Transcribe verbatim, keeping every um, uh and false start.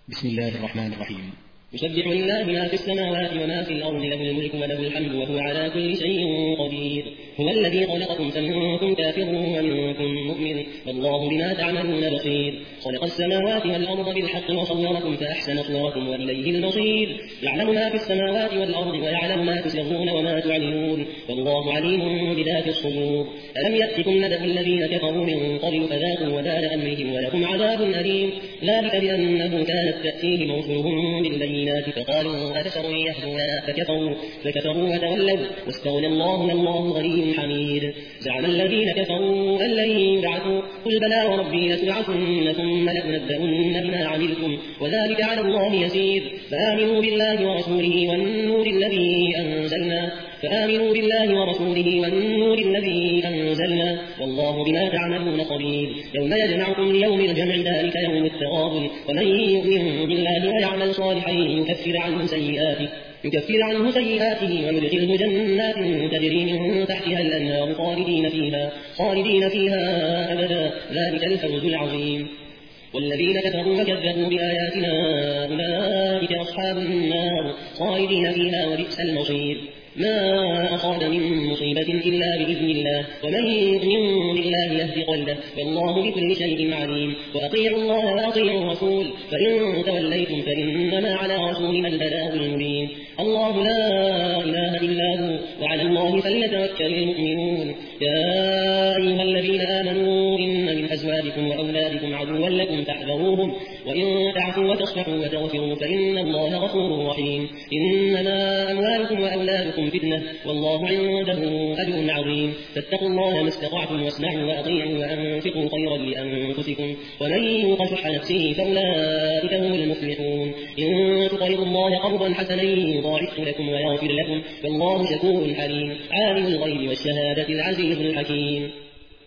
بسم الله الرحمن الرحيم. يسبح لله ما في السماوات وما في الأرض، له الملك وله الحمد وهو على كل شيء قدير. هو الذي خلقكم فمنكم كافر ومنكم مؤمن، والله بما تعملون بصير. خلق السماوات والأرض بالحق وصوركم فأحسن صوركم وإليه المصير. يعلم ما في السماوات والأرض ويعلم ما تسرون وما تعلنون، والله عليم بذات الصدور. ألم يأتكم نبأ الذين كفروا من قبل فذاقوا وبال أمرهم ولكم عذاب أليم. ذلك بأنه كانت تأتيهم رسلهم بالبينات فقالوا أبشر يهدوننا فكفروا فكفروا وتولوا واستغنى الله والله غني حميد. زعم الذين كفروا أن لن يبعثوا، قل بلى وربي لتبعثن ثم لتنبؤن بما عملتم وذلك على الله يسير. فآمنوا بالله ورسوله والنور الذي أنزلنا فآمنوا بالله ورسوله والنور الذي أنزلنا والله بما تعملون خبير. يوم يجمعكم ليوم الجمع ذلك يوم التغابن، ومن يؤمن بالله ويعمل صالحا يكفر عنه سيئاته يكفر عنه سيئاته ويدخله جنات تجري من تحتها الأنهار خالدين فيها خالدين فيها أبدا، ذلك الفوز العظيم. والذين كفروا وكذبوا بآياتنا أولئك أصحاب النار خالدين فيها وبئس المصير. ما أصاب من مصيبة إلا بإذن الله، ومن يؤمن بالله يهد قلبه، والله بكل شيء عليم. وأطيعوا الله وأطيعوا الرسول، فإن توليتم فإنما على رسولنا البلاغ المبين. الله لا إله إلا هو وعلى الله فليتوكل المؤمنون. يا أيها الذين آمنوا إن من أزواجكم وأولادكم عدوا لكم فاحذروهم، وإن تعفوا وتصفحوا وتغفروا فإن الله غفور رحيم. إنما أموالكم وأولادكم فتنة والله عنده أجر عظيم. فاتقوا الله ما استطعتم واسمعوا وأطيعوا وأنفقوا خيرا لأنفسكم، ومن يوق شح نفسه فأولئك هم المفلحون. إن تقرضوا الله قرضا حسنا يضاعفه لكم ويغفر لكم، والله شكور حليم. عالم الغيب والشهادة العزيز الحكيم.